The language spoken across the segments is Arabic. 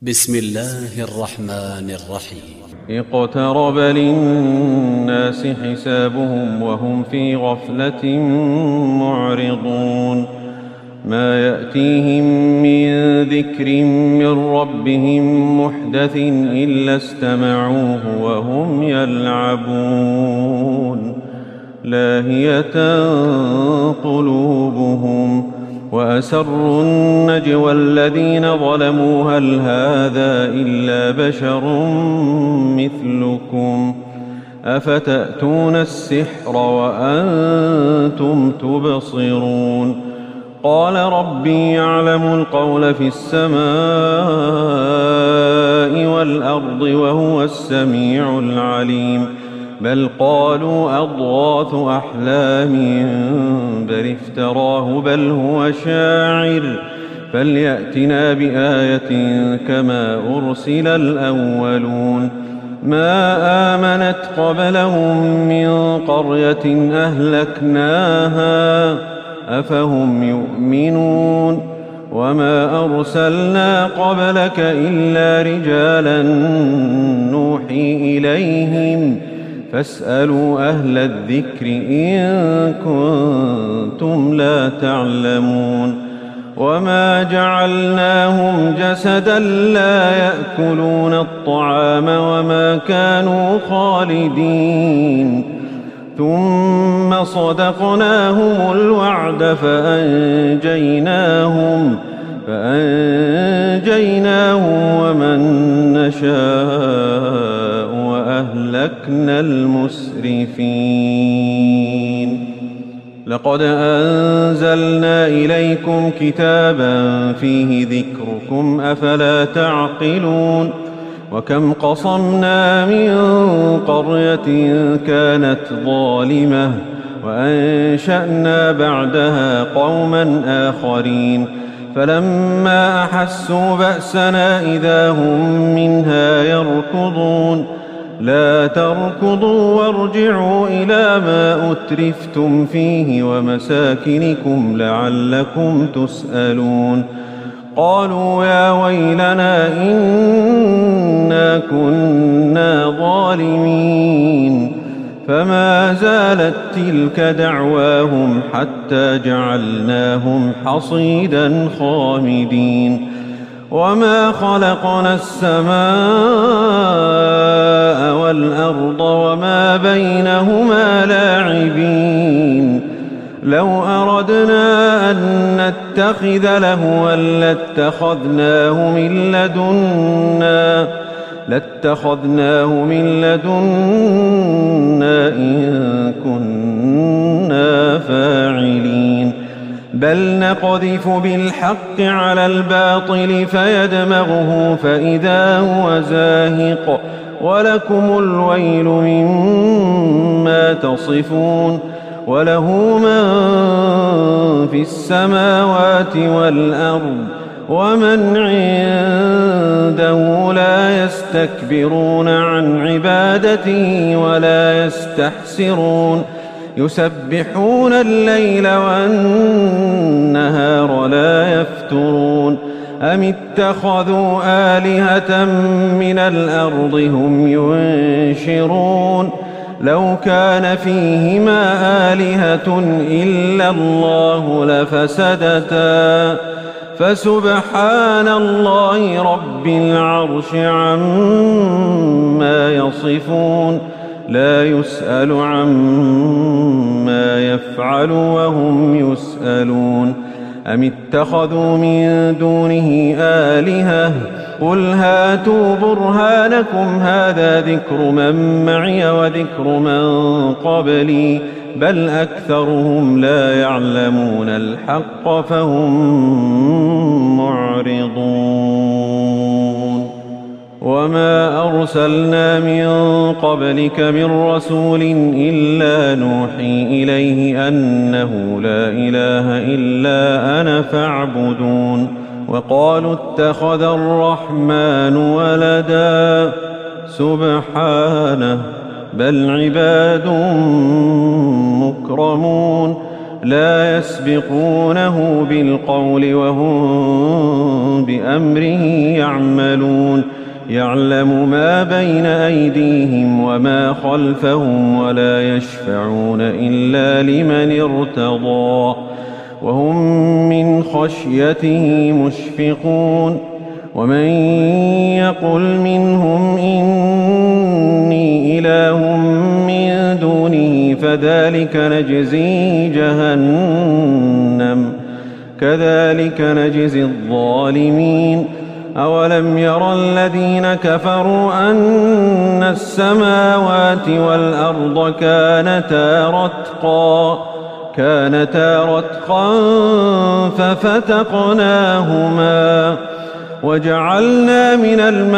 بسم الله الرحمن الرحيم. اقترب للناس حسابهم وهم في غفلة معرضون ما يأتيهم من ذكر من ربهم محدث إلا استمعوه وهم يلعبون لاهية قلوبهم وأسروا النجوى الذين ظلموا هل هذا إلا بشر مثلكم أفتأتون السحر وأنتم تبصرون قال ربي يعلم القول في السماء والأرض وهو السميع العليم بل قالوا أضغاث أحلام بل افتراه بل هو شاعر فليأتنا بآية كما أرسل الأولون ما آمنت قبلهم من قرية أهلكناها أفهم يؤمنون وما أرسلنا قبلك إلا رجالا نوحي إليهم فاسألوا أهل الذكر إن كنتم لا تعلمون وما جعلناهم جسدا لا يأكلون الطعام وما كانوا خالدين ثم صدقناهم الوعد فأنجيناهم ومن نشاء وأهلكنا المسرفين لقد أنزلنا إليكم كتابا فيه ذكركم أفلا تعقلون وكم قصمنا من قرية كانت ظالمة وأنشأنا بعدها قوما آخرين فلما أحسوا بأسنا إذا هم منها يركضون لا تركضوا وارجعوا إلى ما أترفتم فيه ومساكنكم لعلكم تسألون قالوا يا ويلنا إنا كنا ظالمين فما زالت تلك دعواهم حتى جعلناهم حصيدا خامدين وما خلقنا السماء والأرض وما بينهما لاعبين لو أردنا أن نتخذ لهوا لاتخذناه من لدنا إن كنا فاعلين بل نقذف بالحق على الباطل فيدمغه فإذا هو زاهق ولكم الويل مما تصفون وله من في السماوات والأرض ومن عنده لا يستكبرون عن عبادته ولا يستحسرون يسبحون الليل والنهار لا يفترون أم اتخذوا آلهة من الأرض هم ينشرون لو كان فيهما آلهة إلا الله لفسدتا فسبحان الله رب العرش عما يصفون لا يسأل عما يفعل وهم يسألون أم اتخذوا من دونه آلهة قل هاتوا برهانكم هذا ذكر من معي وذكر من قبلي بل أكثرهم لا يعلمون الحق فهم معرضون وما أرسلنا من قبلك من رسول إلا نوحي إليه أنه لا إله إلا أنا فاعبدون وقالوا اتخذ الرحمن ولدا سبحانه بل عباد مكرمون لا يسبقونه بالقول وهم بأمره يعملون يعلم ما بين أيديهم وما خلفهم ولا يشفعون إلا لمن ارتضى وهم من خشيته مشفقون ومن يقل منهم إني إله من دونه فذلك نجزي جهنم كذلك نجزي الظالمين أولم ير الذين كفروا أن السماوات والأرض كانتا رتقا ففتقناهما وجعلنا من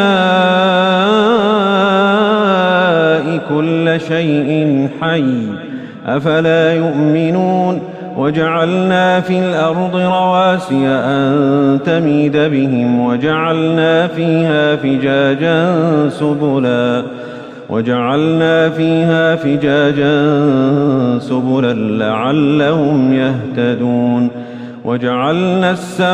الماء كل شيء حي أفلا يؤمنون وجعلنا في الأرض رواسي أن تميد بهم وجعلنا فيها فجاجا سبلا لعلهم يهتدون وجعلنا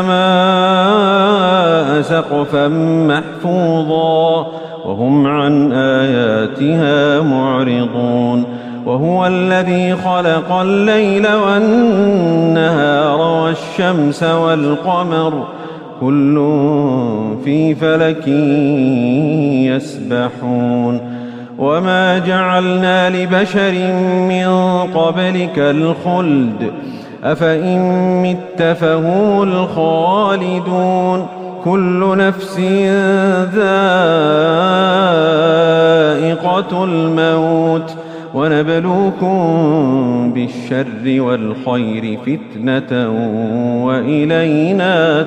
السماء سقفا محفوظا وهم عن آياتها معرضون وهو الذي خلق الليل والنهار والشمس والقمر كل في فلك يسبحون وما جعلنا لبشر من قبلك الخلد أفإن مت فهم الخالدون كل نفس ذائقة الموت ونبلوكم بالشر والخير فتنة وإلينا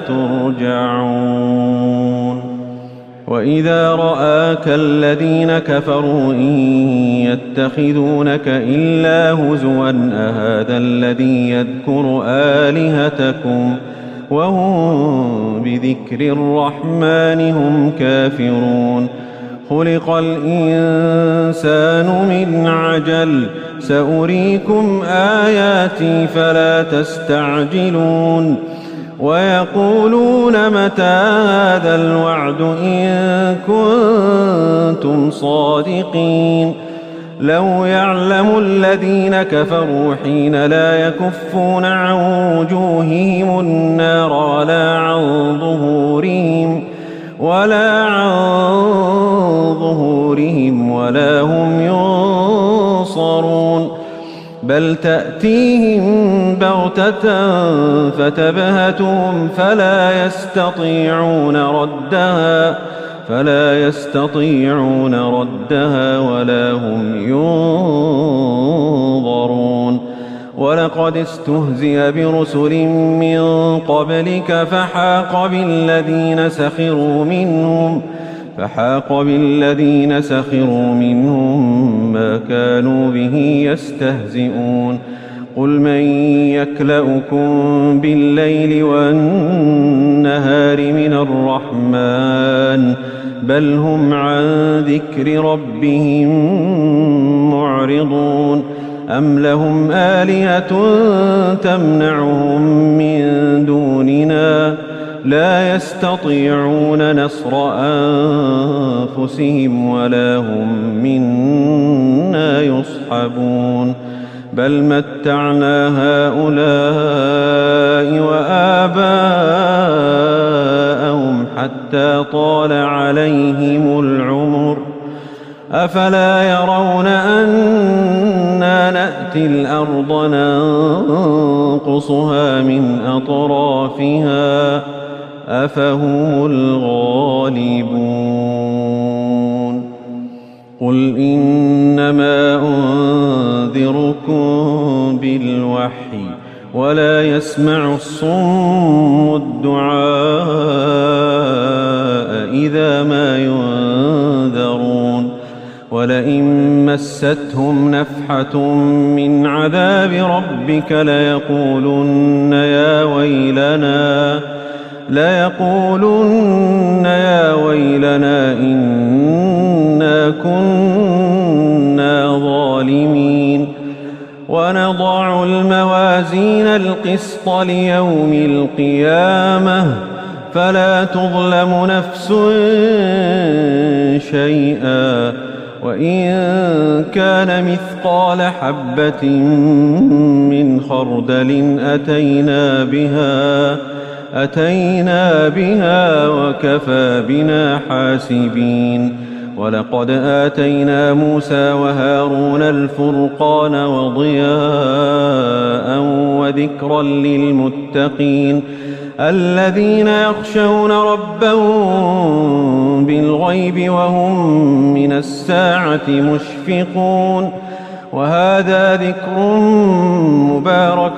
ترجعون وإذا رآك الذين كفروا إن يتخذونك إلا هزوا أهذا الذي يذكر آلهتكم وهم بذكر الرحمن هم كافرون خلق الإنسان من عجل سأريكم آياتي فلا تستعجلون ويقولون متى هذا الوعد إن كنتم صادقين لو يعلم الذين كفروا حين لا يكفون عن وجوههم النار ولا عن ظهورهم ولا هم ينصرون بل تأتيهم بغتة فتبهتهم فلا يستطيعون ردها ولا هم ينظرون ولقد استهزئ برسل من قبلك فحاق بالذين سخروا منهم ما كانوا به يستهزئون قل من يكلؤكم بالليل والنهار من الرحمن بل هم عن ذكر ربهم معرضون أم لهم آلهة تمنعهم من دوننا لا يستطيعون نصر أنفسهم ولا هم منا يصحبون بل متعنا هؤلاء وآباءهم حتى طال عليهم العمر أفلا يرون أنا نأتي الأرض ننقصها من أطرافها أفهم الغالبون قل إنما أنذركم بالوحي ولا يسمع الصم الدعاء إذا ما ينذرون ولئن مستهم نفحة من عذاب ربك ليقولن يا ويلنا إنا كنا ظالمين ونضع الموازين القسط ليوم القيامة فلا تظلم نفس شيئا وإن كان مثقال حبة من خردل أتينا بها وكفى بنا حاسبين. ولقد آتينا موسى وهارون الفرقان وضياء وذكرا للمتقين الذين يخشون ربهم بالغيب وهم من الساعة مشفقون. وهذا ذكر مبارك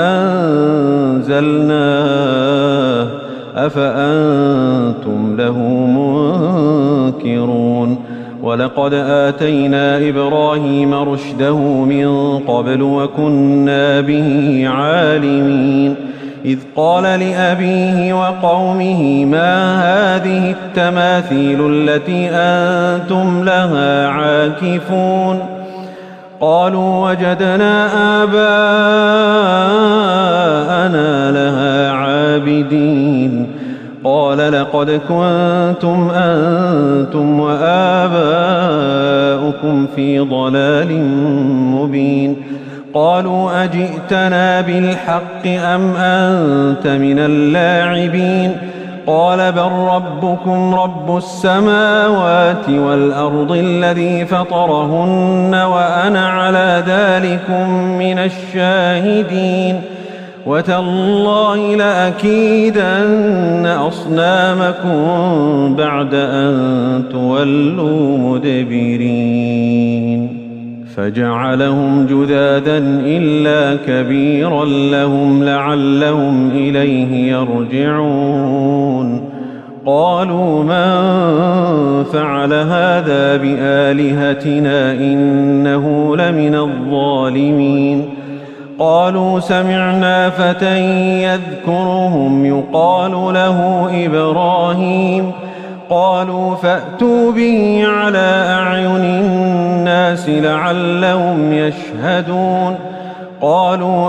أنزلناه أفأنتم له منكرون. ولقد آتينا إبراهيم رشده من قبل وكنا به عالمين إذ قال لأبيه وقومه ما هذه التماثيل التي أنتم لها عاكفون قالوا وجدنا آباءنا لها عابدين قال لقد كنتم أنتم وآباؤكم في ضلال مبين. قالوا أجئتنا بالحق أم أنت من اللاعبين قال بل ربكم رب السماوات والأرض الذي فطرهن وأنا على ذلكم من الشاهدين. وتالله لأكيدن أصنامكم بعد أن تولوا مدبرين. فجعلهم جذاذا إلا كبيرا لهم لعلهم إليه يرجعون. قالوا من فعل هذا بآلهتنا إنه لمن الظالمين. قالوا سمعنا فتى يذكرهم يقال له إبراهيم قالوا فأتوا به على أعين الناس لعلهم يشهدون. قالوا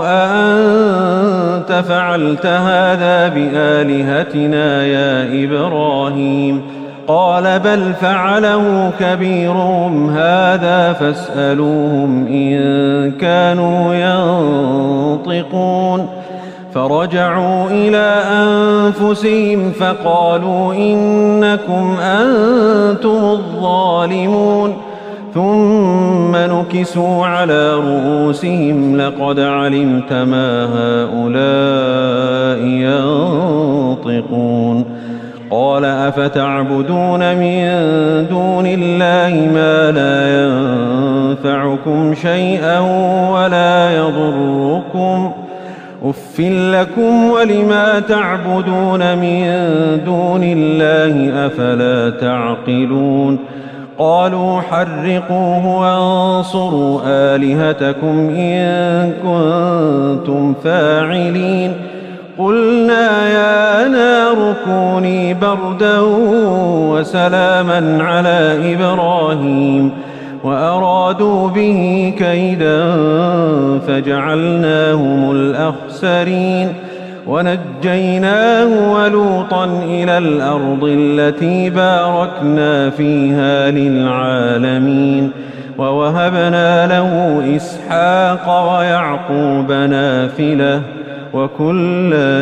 أأنت فعلت هذا بآلهتنا يا إبراهيم قال بل فعله كبيرهم هذا فاسألوهم إن كانوا ينطقون. فرجعوا إلى أنفسهم فقالوا إنكم أنتم الظالمون ثم نكسوا على رؤوسهم لقد علمت ما هؤلاء ينطقون. قال أفتعبدون من دون الله ما لا ينفعكم شيئا ولا يضركم أف لكم ولما تعبدون من دون الله أفلا تعقلون. قالوا حرقوه وانصروا آلهتكم إن كنتم فاعلين. قلنا يا نار كوني بردا وسلاما على إبراهيم وأرادوا به كيدا فجعلناهم الأخسرين. ونجيناه ولوطا إلى الأرض التي باركنا فيها للعالمين ووهبنا له إسحاق ويعقوب نافلة وكلا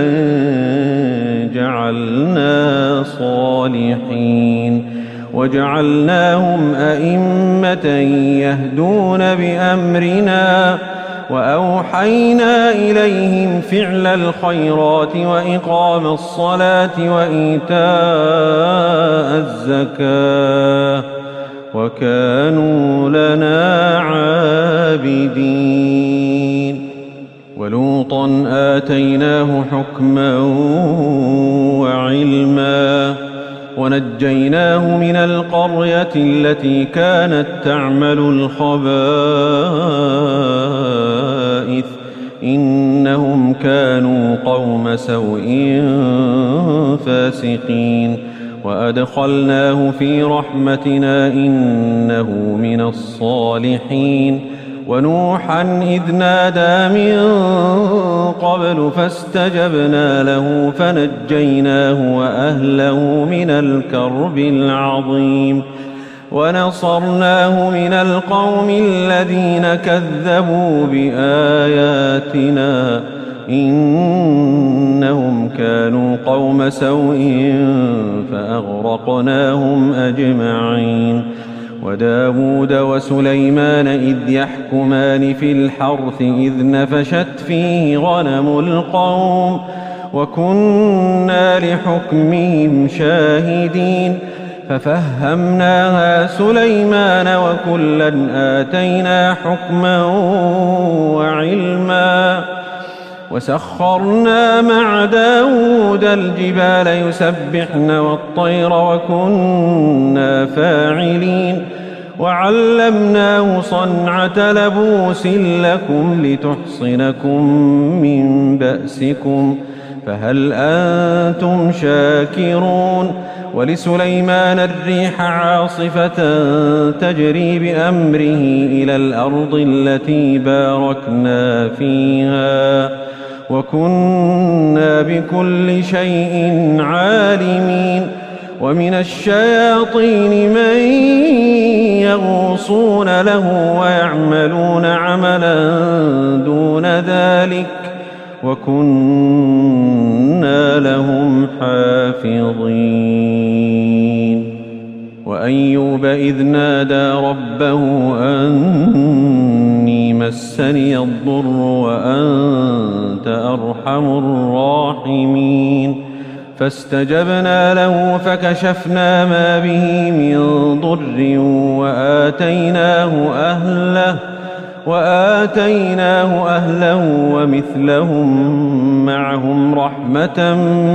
جعلنا صالحين وجعلناهم أئمة يهدون بأمرنا وأوحينا إليهم فعل الخيرات وإقام الصلاة وإيتاء الزكاة وكانوا لنا عابدين. ولوطا آتيناه حكما وعلما ونجيناه من القرية التي كانت تعمل الخبائث إنهم كانوا قوم سوء فاسقين. وأدخلناه في رحمتنا إنه من الصالحين ونوحا إذ نادى من قبل فاستجبنا له فنجيناه وأهله من الكرب العظيم ونصرناه من القوم الذين كذبوا بآياتنا إنهم كانوا قوم سوء فأغرقناهم أجمعين وداود وسليمان إذ يحكمان في الحرث إذ نفشت فيه غنم القوم وكنا لحكمهم شاهدين ففهمناها سليمان وكلا آتينا حكما وعلما وسخرنا مع داود الجبال يسبحن والطير وكنا فاعلين وعلمناه صنعة لبوس لكم لتحصنكم من بأسكم فهل أنتم شاكرون ولسليمان الريح عاصفة تجري بأمره إلى الأرض التي باركنا فيها وكنا بكل شيء عالمين ومن الشياطين من يغوصون له ويعملون عملا دون ذلك وكنا لهم حافظين وأيوب إذ نادى ربه أني مسني الضر وأنت أرحم الراحمين فاستجبنا له فكشفنا ما به من ضر وآتيناه أهله ومثلهم معهم رحمة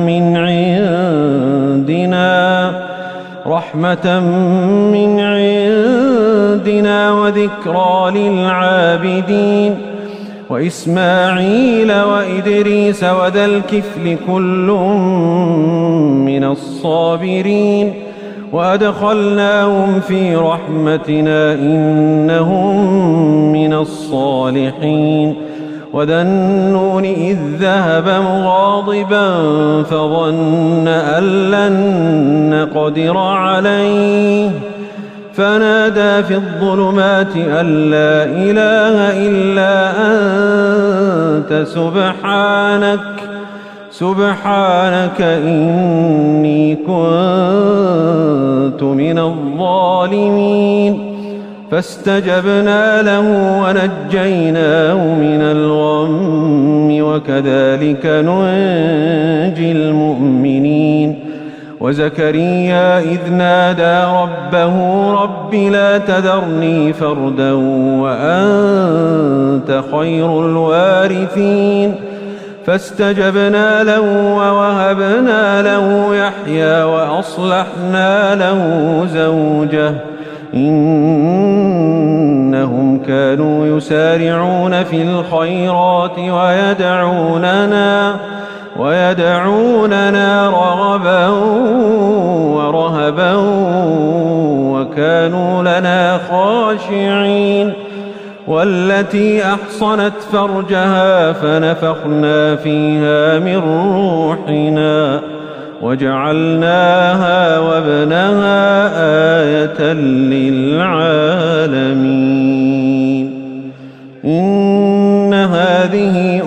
من عندنا وذكرى للعابدين وإسماعيل وإدريس وذا الكفل كل من الصابرين وأدخلناهم في رحمتنا إنهم من الصالحين وذا النون إذ ذهب مغاضبا فظن أن لن نقدر عليه فنادى في الظلمات أن لا إله إلا أنت سبحانك إني كنت من الظالمين فاستجبنا له ونجيناه من الغم وكذلك ننجي المؤمنين وزكريا إذ نادى ربه رب لا تذرني فردا وأنت خير الوارثين فاستجبنا له ووهبنا له يحيى وأصلحنا له زوجه إنهم كانوا يسارعون في الخيرات ويدعوننا رغبا ورهبا وكانوا لنا خاشعين والتي أحصنت فرجها فنفخنا فيها من روحنا وجعلناها وابنها آية للعالمين إن هذه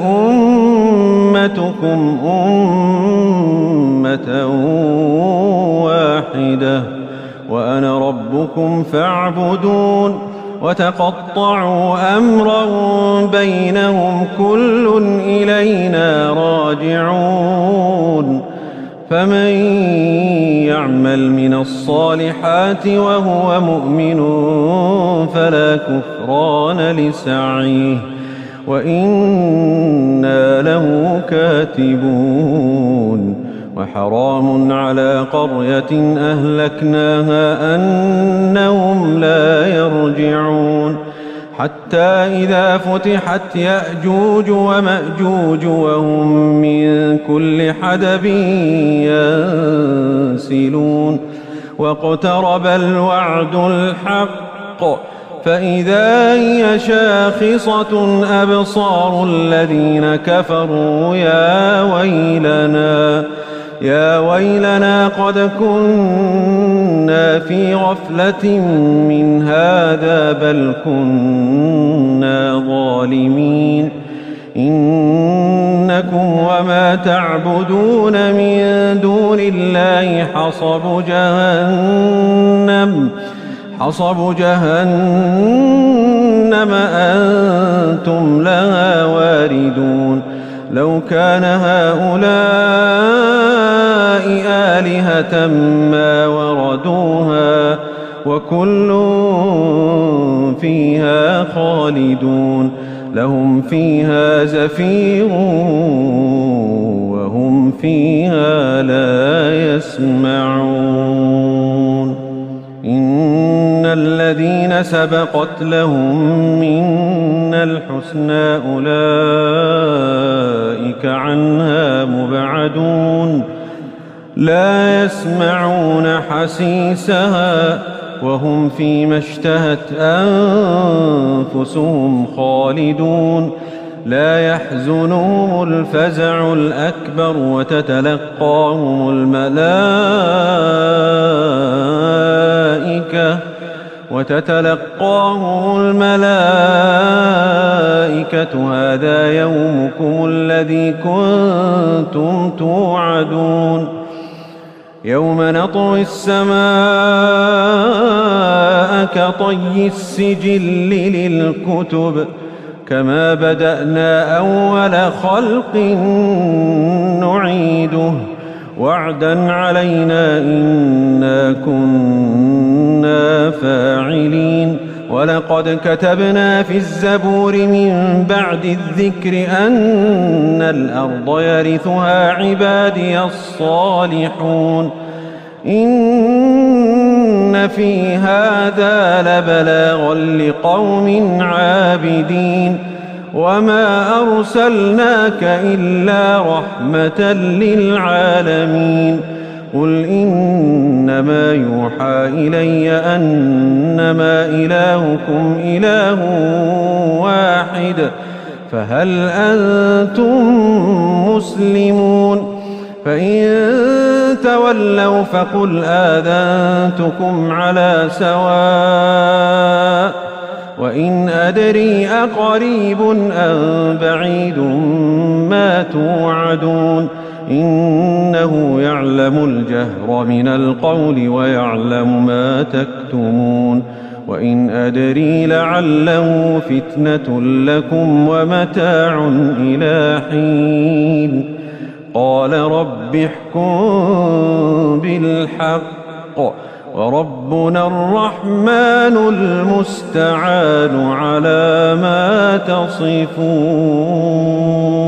أمتكم أمة واحدة وأنا ربكم فاعبدون وتقطعوا أمرهم بينهم كل إلينا راجعون فمن يعمل من الصالحات وهو مؤمن فلا كفران لسعيه وإنا له كاتبون وحرام على قرية أهلكناها أنهم لا يرجعون حتى إذا فتحت يأجوج ومأجوج وهم من كل حدب ينسلون واقترب الوعد الحق فإذا هي شاخصة أبصار الذين كفروا يا ويلنا قد كنا في غفلة من هذا بل كنا ظالمين إنكم وما تعبدون من دون الله حصب جهنم أنتم لها واردون لو كان هؤلاء آلهة ما وردوها وكل فيها خالدون لهم فيها زفير وهم فيها لا يسمعون إن الذين سبقت لهم منا الحسنى أولئك عنها مبعدون لا يسمعون حسيسها وهم فيما اشتهت أنفسهم خالدون لا يحزنهم الفزع الأكبر وتتلقاهم الملائكة هذا يومكم الذي كنتم توعدون يوم نطوي السماء كطي السجل للكتب كما بدأنا أول خلق نعيده وعدا علينا إنا كنا فاعلين ولقد كتبنا في الزبور من بعد الذكر أن الأرض يرثها عبادي الصالحون إن في هذا لبلاغا لقوم عابدين وما أرسلناك إلا رحمة للعالمين قل إنما يوحى إلي أنما إلهكم إله واحد فهل أنتم مسلمون فإن تولوا فقل آذنتكم على سواء وإن أدري أقريب أم بعيد ما توعدون إنه يعلم الجهر من القول ويعلم ما تكتمون وإن أدري لعله فتنة لكم ومتاع إلى حين قال رب احكم بالحق وربنا الرحمن المستعان على ما تصفون